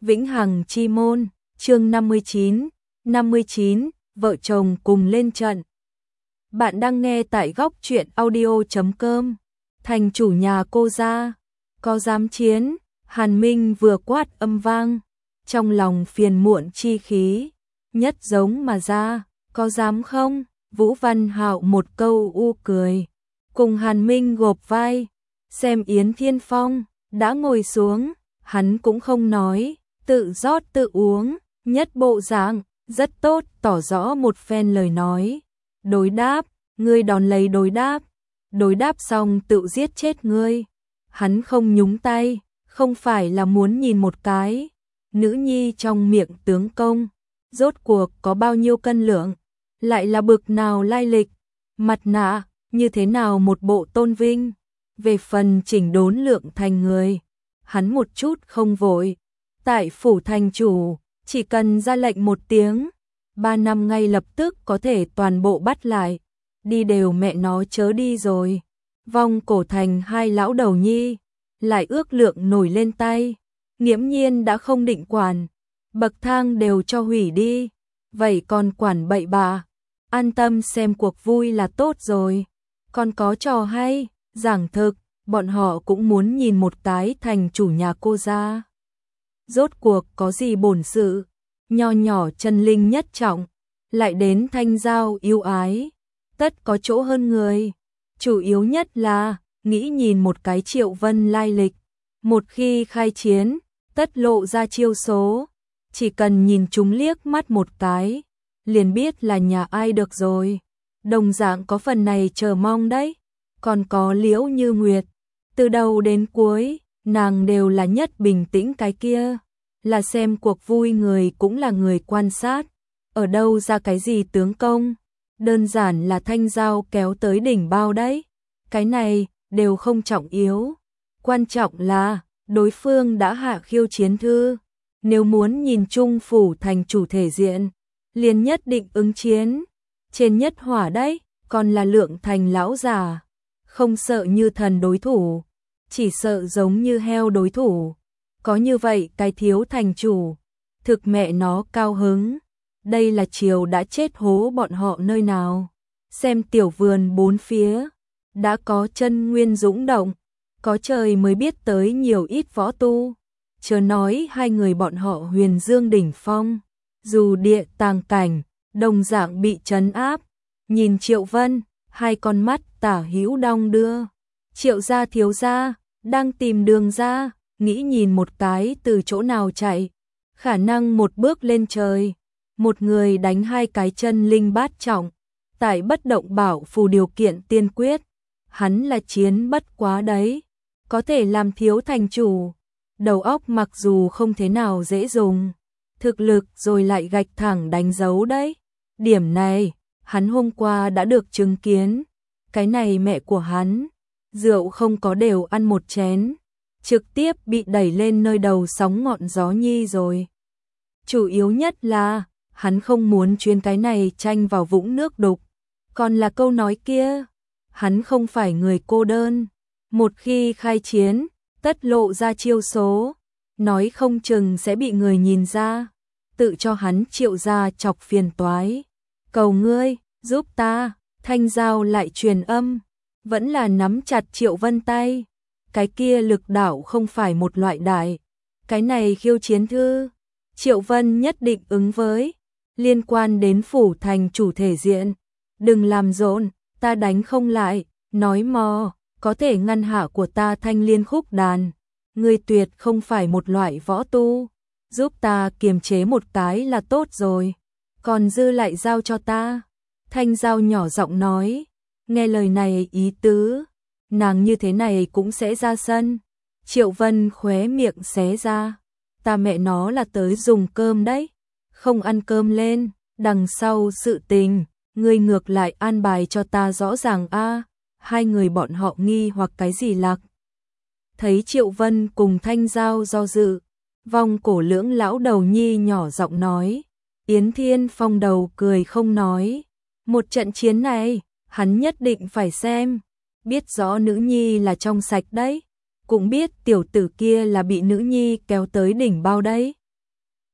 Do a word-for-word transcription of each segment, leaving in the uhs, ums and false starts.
Vĩnh Hằng Chi Môn, chương năm mươi chín, năm mươi chín, vợ chồng cùng lên trận. Bạn đang nghe tại góc truyện audio chấm com. Thành chủ nhà cô ra, có dám chiến? Hàn Minh vừa quát âm vang, trong lòng phiền muộn chi khí, nhất giống mà ra, có dám không? Vũ Văn Hạo một câu u cười, cùng Hàn Minh gộp vai, xem Yến Thiên Phong đã ngồi xuống, hắn cũng không nói, tự rót tự uống, nhất bộ dạng rất tốt, tỏ rõ một phen lời nói. Đối đáp, ngươi đón lấy đối đáp, đối đáp xong tự giết chết ngươi. Hắn không nhúng tay, không phải là muốn nhìn một cái nữ nhi trong miệng tướng công, rốt cuộc có bao nhiêu cân lượng, lại là bực nào lai lịch, mặt nạ, như thế nào một bộ tôn vinh. Về phần chỉnh đốn lượng thành người, hắn một chút không vội. Tại phủ thành chủ, chỉ cần ra lệnh một tiếng, ba năm ngay lập tức có thể toàn bộ bắt lại. Đi đều mẹ nó chớ đi rồi. Vong cổ thành hai lão đầu nhi, lại ước lượng nổi lên tay. Nghiễm nhiên đã không định quản, bậc thang đều cho hủy đi, vậy còn quản bậy bạ, an tâm xem cuộc vui là tốt rồi. Còn có trò hay, giảng thực, bọn họ cũng muốn nhìn một cái thành chủ nhà cô ra. Rốt cuộc có gì bổn sự, nho nhỏ chân linh nhất trọng, lại đến thanh giao yêu ái, tất có chỗ hơn người. Chủ yếu nhất là, nghĩ nhìn một cái Triệu Vân lai lịch, một khi khai chiến, tất lộ ra chiêu số, chỉ cần nhìn chúng liếc mắt một cái, liền biết là nhà ai được rồi. Đồng dạng có phần này chờ mong đấy, còn có Liễu Như Nguyệt, từ đầu đến cuối, nàng đều là nhất bình tĩnh cái kia, là xem cuộc vui người cũng là người quan sát, ở đâu ra cái gì tướng công, đơn giản là thanh giao kéo tới đỉnh bao đấy, cái này đều không trọng yếu, quan trọng là đối phương đã hạ khiêu chiến thư, nếu muốn nhìn chung phủ thành chủ thể diện, liền nhất định ứng chiến, trên nhất hỏa đấy, còn là lượng thành lão già, không sợ như thần đối thủ, chỉ sợ giống như heo đối thủ. Có như vậy cái thiếu thành chủ, thực mẹ nó cao hứng, đây là chiều đã chết hố bọn họ nơi nào. Xem tiểu vườn bốn phía, đã có chân nguyên dũng động, có trời mới biết tới nhiều ít võ tu, chớ nói hai người bọn họ huyền dương đỉnh phong, dù địa tàng cảnh, đồng dạng bị trấn áp. Nhìn Triệu Vân, hai con mắt tả hữu đong đưa, Triệu gia thiếu gia, đang tìm đường ra, nghĩ nhìn một cái từ chỗ nào chạy, khả năng một bước lên trời, một người đánh hai cái chân linh bát trọng, tại bất động bảo phù điều kiện tiên quyết, hắn là chiến bất quá đấy, có thể làm thiếu thành chủ, đầu óc mặc dù không thế nào dễ dùng, thực lực rồi lại gạch thẳng đánh dấu đấy, điểm này, hắn hôm qua đã được chứng kiến, cái này mẹ của hắn, rượu không có đều ăn một chén, trực tiếp bị đẩy lên nơi đầu sóng ngọn gió nhi rồi. Chủ yếu nhất là, hắn không muốn chuyên cái này tranh vào vũng nước đục, còn là câu nói kia, hắn không phải người cô đơn, một khi khai chiến, tất lộ ra chiêu số, nói không chừng sẽ bị người nhìn ra, tự cho hắn Triệu gia chọc phiền toái. Cầu ngươi, giúp ta, thanh giao lại truyền âm, vẫn là nắm chặt Triệu Vân tay, cái kia lực đạo không phải một loại đại, cái này khiêu chiến thư, Triệu Vân nhất định ứng với, liên quan đến phủ thành chủ thể diện, đừng làm rộn, ta đánh không lại, nói mò, có thể ngăn hạ của ta thanh liên khúc đàn, ngươi tuyệt không phải một loại võ tu, giúp ta kiềm chế một cái là tốt rồi, còn dư lại giao cho ta. Thanh giao nhỏ giọng nói, nghe lời này ý tứ, nàng như thế này cũng sẽ ra sân. Triệu Vân khóe miệng xé ra, ta mẹ nó là tới dùng cơm đấy, không ăn cơm lên, đằng sau sự tình, ngươi ngược lại an bài cho ta rõ ràng a. Hai người bọn họ nghi hoặc cái gì lạc. Thấy Triệu Vân cùng thanh giao do dự, vong cổ lưỡng lão đầu nhi nhỏ giọng nói, Yến Thiên Phong đầu cười không nói, một trận chiến này, hắn nhất định phải xem, biết rõ nữ nhi là trong sạch đấy, cũng biết tiểu tử kia là bị nữ nhi kéo tới đỉnh bao đấy,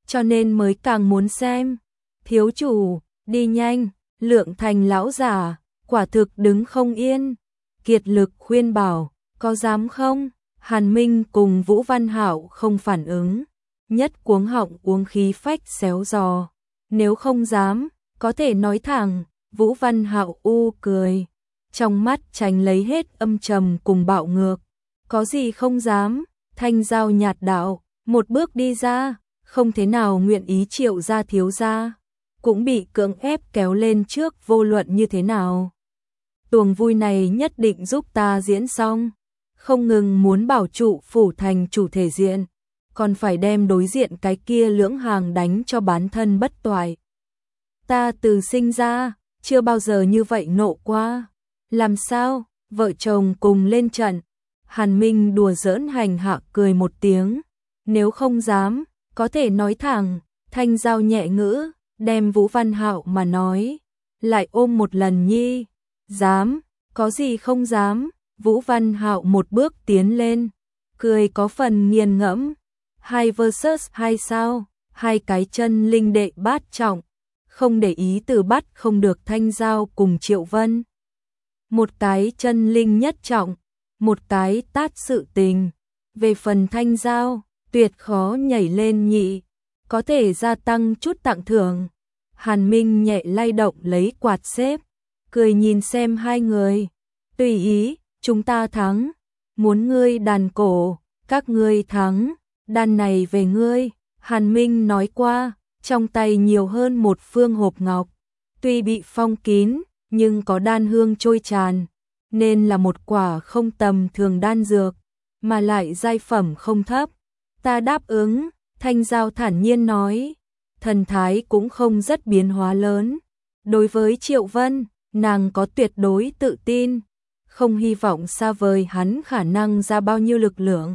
cho nên mới càng muốn xem. Thiếu chủ, đi nhanh, Lượng Thành lão giả, quả thực đứng không yên. Kiệt lực khuyên bảo, có dám không? Hàn Minh cùng Vũ Văn Hạo không phản ứng, nhất cuống họng uống khí phách xéo giò. Nếu không dám, có thể nói thẳng. Vũ Văn Hạo u cười, trong mắt tránh lấy hết âm trầm cùng bạo ngược. Có gì không dám? Thanh Giao nhạt đạo, một bước đi ra, không thế nào nguyện ý Triệu gia thiếu gia, cũng bị cưỡng ép kéo lên trước vô luận như thế nào. Tuồng vui này nhất định giúp ta diễn xong, không ngừng muốn bảo trụ phủ thành chủ thể diện, còn phải đem đối diện cái kia lưỡng hàng đánh cho bán thân bất toại. Ta từ sinh ra, chưa bao giờ như vậy nộ qua. Làm sao? Vợ chồng cùng lên trận. Hàn Minh đùa giỡn hành hạ cười một tiếng. Nếu không dám, có thể nói thẳng. Thanh Giao nhẹ ngữ, đem Vũ Văn Hạo mà nói. Lại ôm một lần nhi. Dám, có gì không dám. Vũ Văn Hạo một bước tiến lên. Cười có phần nghiền ngẫm. Hai versus hai sao. Hai cái chân linh đệ bát trọng. Không để ý từ bắt không được Thanh Giao cùng Triệu Vân. Một cái chân linh nhất trọng, một cái tát sự tình. Về phần Thanh Giao, tuyệt khó nhảy lên nhị, có thể gia tăng chút tặng thưởng. Hàn Minh nhẹ lay động lấy quạt xếp, cười nhìn xem hai người. Tùy ý, chúng ta thắng. Muốn ngươi đàn cổ, các ngươi thắng. Đàn này về ngươi, Hàn Minh nói qua. Trong tay nhiều hơn một phương hộp ngọc, tuy bị phong kín, nhưng có đan hương trôi tràn, nên là một quả không tầm thường đan dược, mà lại giai phẩm không thấp. Ta đáp ứng, Thanh Giao thản nhiên nói, thần thái cũng không rất biến hóa lớn. Đối với Triệu Vân, nàng có tuyệt đối tự tin, không hy vọng xa vời hắn khả năng ra bao nhiêu lực lượng.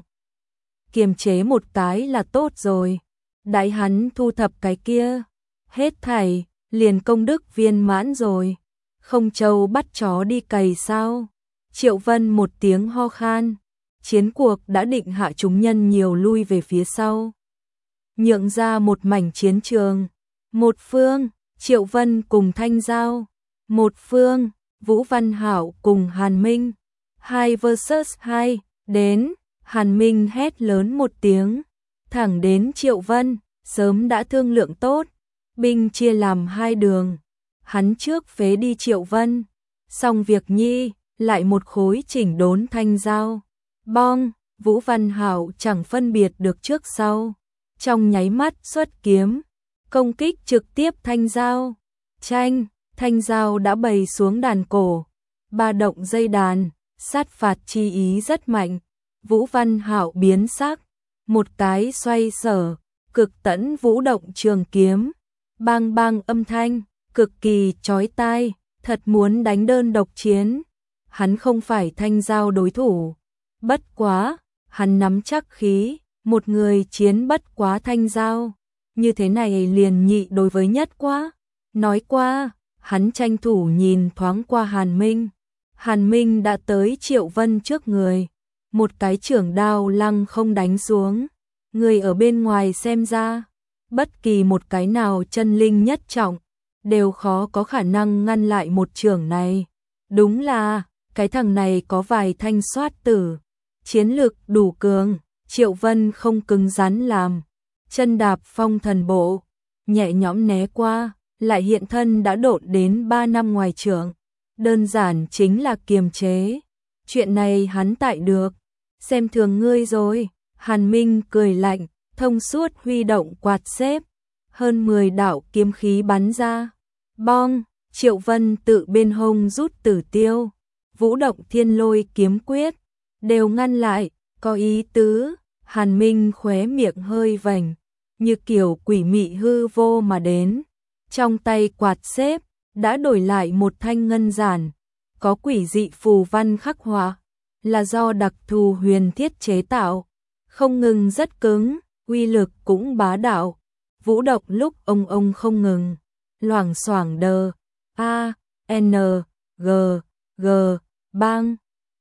Kiềm chế một cái là tốt rồi. Đại hắn thu thập cái kia, hết thảy, liền công đức viên mãn rồi. Không trâu bắt chó đi cày sao? Triệu Vân một tiếng ho khan, chiến cuộc đã định hạ chúng nhân nhiều lui về phía sau. Nhượng ra một mảnh chiến trường, một phương, Triệu Vân cùng Thanh Giao, một phương, Vũ Văn Hạo cùng Hàn Minh. Hai versus hai, đến, Hàn Minh hét lớn một tiếng. Thẳng đến Triệu Vân, sớm đã thương lượng tốt, binh chia làm hai đường. Hắn trước phế đi Triệu Vân, xong việc nhi, lại một khối chỉnh đốn Thanh Giao. Bong, Vũ Văn Hạo chẳng phân biệt được trước sau, trong nháy mắt xuất kiếm, công kích trực tiếp Thanh Giao. Tranh, Thanh Giao đã bày xuống đàn cổ, ba động dây đàn, sát phạt chi ý rất mạnh. Vũ Văn Hạo biến sắc, một cái xoay sở, cực tẫn vũ động trường kiếm, bang bang âm thanh, cực kỳ chói tai, thật muốn đánh đơn độc chiến. Hắn không phải Thanh Giao đối thủ, bất quá, hắn nắm chắc khí, một người chiến bất quá Thanh Giao, như thế này liền nhị đối với nhất quá. Nói qua, hắn tranh thủ nhìn thoáng qua Hàn Minh. Hàn Minh đã tới Triệu Vân trước người, một cái chưởng đao lăng không đánh xuống. Người ở bên ngoài xem ra, bất kỳ một cái nào chân linh nhất trọng, đều khó có khả năng ngăn lại một chưởng này. Đúng là, cái thằng này có vài thanh soát tử, chiến lực đủ cường. Triệu Vân không cứng rắn làm, chân đạp phong thần bộ, nhẹ nhõm né qua, lại hiện thân đã độn đến ba năm ngoài chưởng. Đơn giản chính là kiềm chế. Chuyện này hắn tại được, xem thường ngươi rồi. Hàn Minh cười lạnh, thông suốt huy động quạt xếp, hơn mười đạo kiếm khí bắn ra. Bong, Triệu Vân tự bên hông rút tử tiêu, vũ động thiên lôi kiếm quyết, đều ngăn lại, có ý tứ. Hàn Minh khóe miệng hơi vành, như kiểu quỷ mị hư vô mà đến. Trong tay quạt xếp, đã đổi lại một thanh ngân giản, có quỷ dị phù văn khắc họa, là do đặc thù huyền thiết chế tạo. Không ngừng rất cứng, uy lực cũng bá đạo. Vũ động lúc ông ông không ngừng, loảng xoảng đờ, A, N, G, G, bang.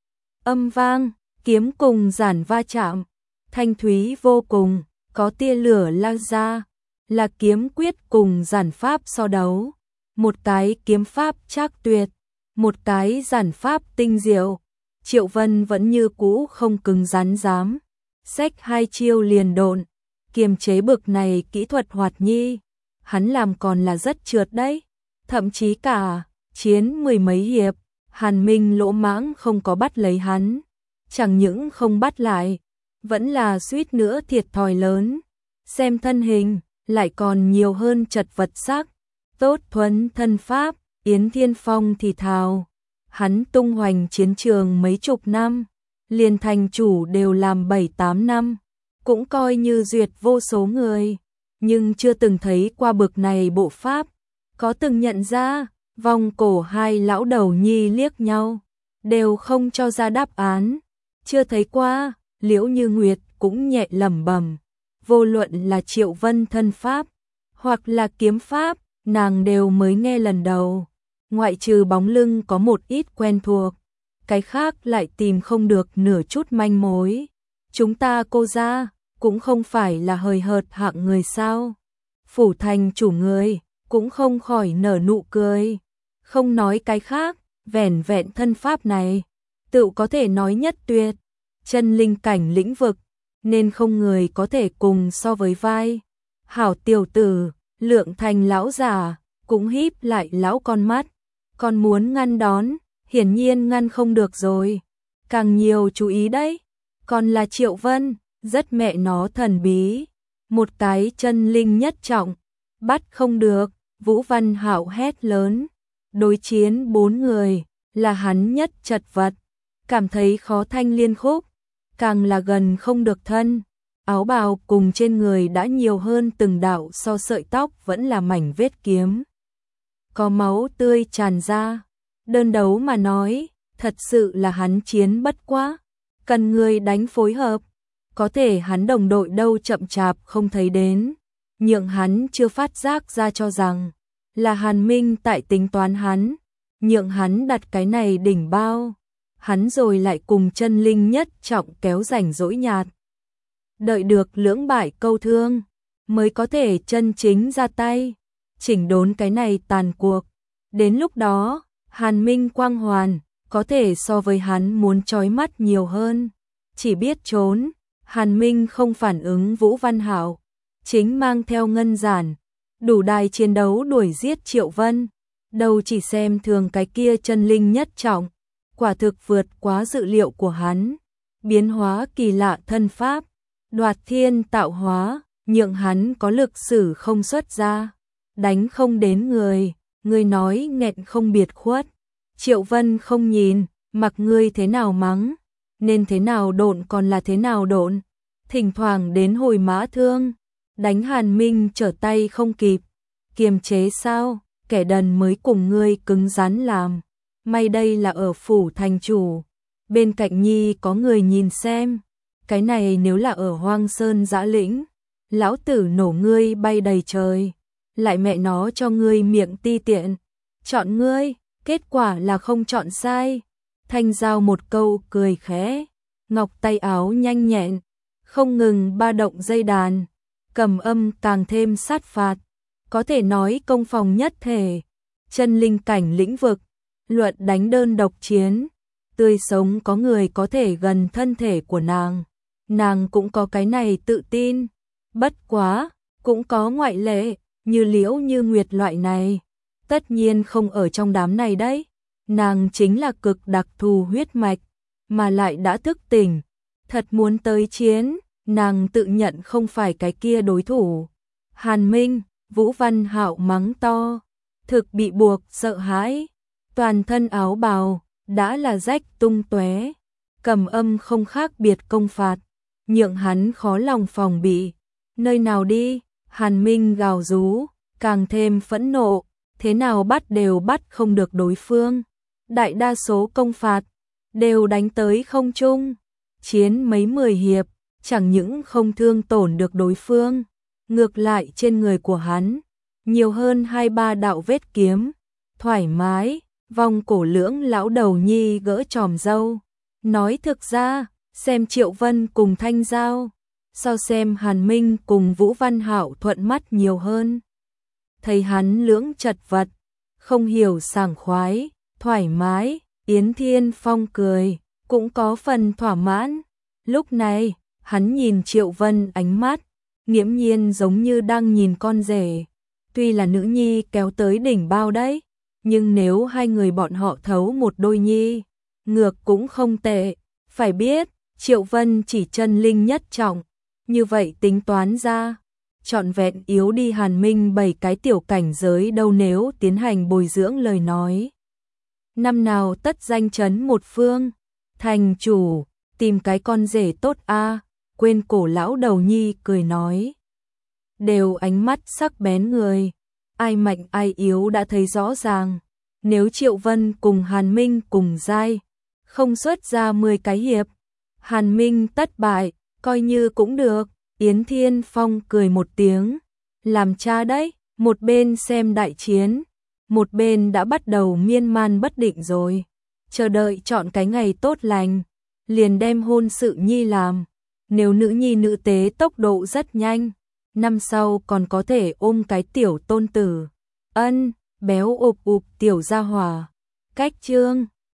Âm vang, kiếm cùng giản va chạm, thanh thúy vô cùng, có tia lửa lao ra. là kiếm quyết cùng giản pháp so đấu. Một cái kiếm pháp trác tuyệt, một cái giản pháp tinh diệu. Triệu Vân vẫn như cũ không cứng rắn dám. Xách hai chiêu liền độn, kiềm chế bực này kỹ thuật hoạt nhi. Hắn làm còn là rất trượt đấy. Thậm chí cả chiến mười mấy hiệp, Hàn Minh lỗ mãng không có bắt lấy hắn. Chẳng những không bắt lại, vẫn là suýt nữa thiệt thòi lớn. Xem thân hình, lại còn nhiều hơn chật vật sắc. Tốt thuần thân pháp, Yến Thiên Phong thì thào. Hắn tung hoành chiến trường mấy chục năm, liền thành chủ đều làm bảy tám năm, cũng coi như duyệt vô số người, nhưng chưa từng thấy qua bực này bộ pháp. Có từng nhận ra, vòng cổ hai lão đầu nhi liếc nhau, đều không cho ra đáp án. Chưa thấy qua, Liễu Như Nguyệt cũng nhẹ lẩm bẩm, vô luận là Triệu Vân thân pháp, hoặc là kiếm pháp, nàng đều mới nghe lần đầu. Ngoại trừ bóng lưng có một ít quen thuộc, cái khác lại tìm không được nửa chút manh mối. Chúng ta Cô gia cũng không phải là hời hợt hạng người sao? Phủ thành chủ người cũng không khỏi nở nụ cười. Không nói cái khác, vẻn vẹn thân pháp này, tự có thể nói nhất tuyệt, chân linh cảnh lĩnh vực, nên không người có thể cùng so với vai. Hảo tiểu tử, Lượng Thành lão giả cũng híp lại lão con mắt, còn muốn ngăn đón, hiển nhiên ngăn không được rồi. Càng nhiều chú ý đấy, còn là Triệu Vân, rất mẹ nó thần bí, một cái chân linh nhất trọng, bắt không được. Vũ Văn Hạo hét lớn, đối chiến bốn người, là hắn nhất chật vật, cảm thấy khó thanh liên khúc, càng là gần không được thân. Áo bào cùng trên người đã nhiều hơn từng đạo so sợi tóc vẫn là mảnh vết kiếm. Có máu tươi tràn ra, đơn đấu mà nói, thật sự là hắn chiến bất quá, cần người đánh phối hợp, có thể hắn đồng đội đâu chậm chạp không thấy đến, nhượng hắn chưa phát giác ra cho rằng là Hàn Minh tại tính toán hắn, nhượng hắn đặt cái này đỉnh bao, hắn rồi lại cùng chân linh nhất trọng kéo rảnh rỗi nhạt. Đợi được lưỡng bại câu thương, mới có thể chân chính ra tay, chỉnh đốn cái này tàn cuộc. Đến lúc đó, Hàn Minh quang hoàn, có thể so với hắn muốn chói mắt nhiều hơn. Chỉ biết trốn, Hàn Minh không phản ứng Vũ Văn Hạo, chính mang theo ngân giản, đủ đài chiến đấu đuổi giết Triệu Vân. Đâu chỉ xem thường cái kia chân linh nhất trọng, quả thực vượt quá dự liệu của hắn. Biến hóa kỳ lạ thân pháp, đoạt thiên tạo hóa, nhượng hắn có lực sử không xuất ra, đánh không đến người, người nói nghẹn không biệt khuất. Triệu Vân không nhìn, mặc ngươi thế nào mắng, nên thế nào độn còn là thế nào độn, thỉnh thoảng đến hồi mã thương, đánh Hàn Minh trở tay không kịp, kiềm chế sao, kẻ đần mới cùng ngươi cứng rắn làm. May đây là ở phủ thành chủ, bên cạnh nhi có người nhìn xem, cái này nếu là ở Hoang Sơn Dã Lĩnh, lão tử nổ ngươi bay đầy trời, lại mẹ nó cho ngươi miệng ti tiện, chọn ngươi, kết quả là không chọn sai. Thanh Giao một câu cười khẽ, ngọc tay áo nhanh nhẹn, không ngừng ba động dây đàn, cầm âm càng thêm sát phạt, có thể nói công phòng nhất thể, chân linh cảnh lĩnh vực, luận đánh đơn độc chiến, tươi sống có người có thể gần thân thể của nàng, nàng cũng có cái này tự tin, bất quá, cũng có ngoại lệ, như Liễu Như Nguyệt loại này, tất nhiên không ở trong đám này đấy, nàng chính là cực đặc thù huyết mạch, mà lại đã thức tỉnh, thật muốn tới chiến, nàng tự nhận không phải cái kia đối thủ. Hàn Minh, Vũ Văn Hạo mắng to, thực bị buộc sợ hãi, toàn thân áo bào đã là rách tung tóe, cầm âm không khác biệt công phạt, nhượng hắn khó lòng phòng bị. Nơi nào đi? Hàn Minh gào rú, càng thêm phẫn nộ, thế nào bắt đều bắt không được đối phương. Đại đa số công phạt đều đánh tới không trung, chiến mấy mười hiệp, chẳng những không thương tổn được đối phương, ngược lại trên người của hắn nhiều hơn hai ba đạo vết kiếm, thoải mái. Vòng cổ lưỡng lão đầu nhi gỡ tròm râu, nói thực ra, xem Triệu Vân cùng Thanh Giao, sao xem Hàn Minh cùng Vũ Văn Hạo thuận mắt nhiều hơn. Thấy hắn lưỡng chật vật, không hiểu sảng khoái, thoải mái, Yến Thiên Phong cười, cũng có phần thỏa mãn. Lúc này, hắn nhìn Triệu Vân ánh mắt, nghiễm nhiên giống như đang nhìn con rể. Tuy là nữ nhi kéo tới đỉnh bao đấy, nhưng nếu hai người bọn họ thấu một đôi nhi, ngược cũng không tệ. Phải biết, Triệu Vân chỉ chân linh nhất trọng, như vậy tính toán ra, trọn vẹn yếu đi Hàn Minh bảy cái tiểu cảnh giới đâu nếu tiến hành bồi dưỡng lời nói. Năm nào tất danh chấn một phương, thành chủ, tìm cái con rể tốt a. Quên cổ lão đầu nhi cười nói. Đều ánh mắt sắc bén người, ai mạnh ai yếu đã thấy rõ ràng. Nếu Triệu Vân cùng Hàn Minh cùng giai, không xuất ra mười cái hiệp, Hàn Minh tất bại, coi như cũng được. Yến Thiên Phong cười một tiếng, làm cha đấy, một bên xem đại chiến, một bên đã bắt đầu miên man bất định rồi, chờ đợi chọn cái ngày tốt lành, liền đem hôn sự nhi làm. Nếu nữ nhi nữ tế tốc độ rất nhanh, năm sau còn có thể ôm cái tiểu tôn tử. Ân, béo ụp ụp tiểu gia hỏa. Cách chương